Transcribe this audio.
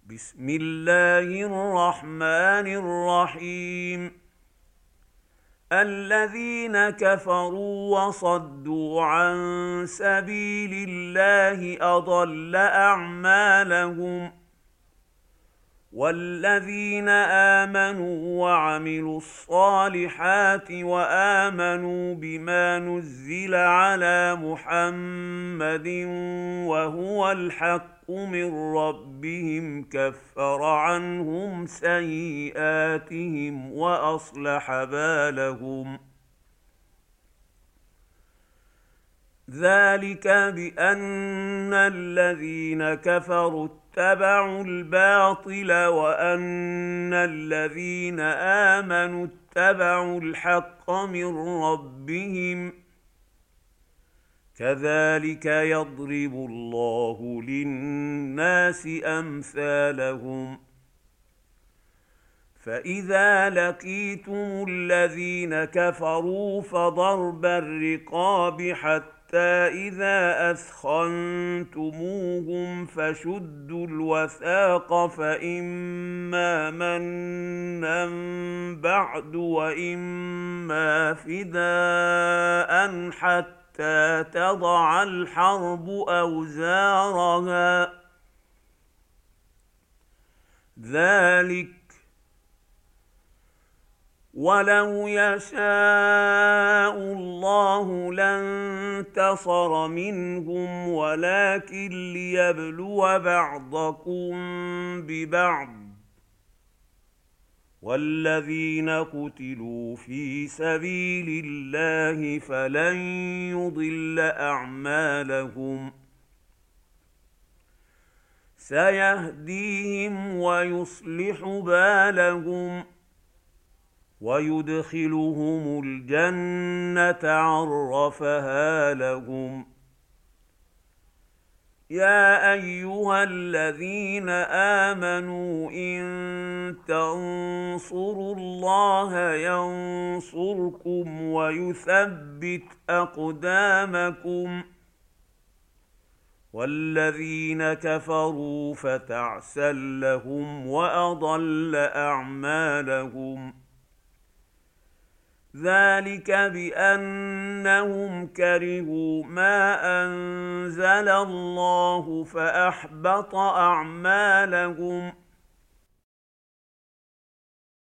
بسم الله الرحمن الرحيم. الذين كفروا وصدوا عن سبيل الله أضل أعمالهم، والذين آمنوا وعملوا الصالحات وآمنوا بما نزل على محمد وهو الحق من ربهم كفر عنهم سيئاتهم وأصلح بالهم. ذلك بأن الذين كفروا اتبعوا الباطل وأن الذين آمنوا اتبعوا الحق من ربهم، كذلك يضرب الله للناس أمثالهم. فإذا لقيتم الذين كفروا فضرب الرقاب حتى إذا أثخنتموهم فشدوا الوثاق، فإما منا بعد وإما فداء حتى تضع الحرب أوزارها. ذلك ولو يشاء الله لانتصر منهم ولكن ليبلو بعضكم ببعض، والذين قتلوا في سبيل الله فلن يضل أعمالهم، سيهديهم ويصلح بالهم ويدخلهم الجنة عرفها لهم. يا أيها الذين آمنوا إن تنصروا الله ينصركم ويثبت أقدامكم، والذين كفروا فتعسا لهم وأضل أعمالهم. ذلك بأنهم كرهوا ما أنزل الله فأحبط أعمالهم،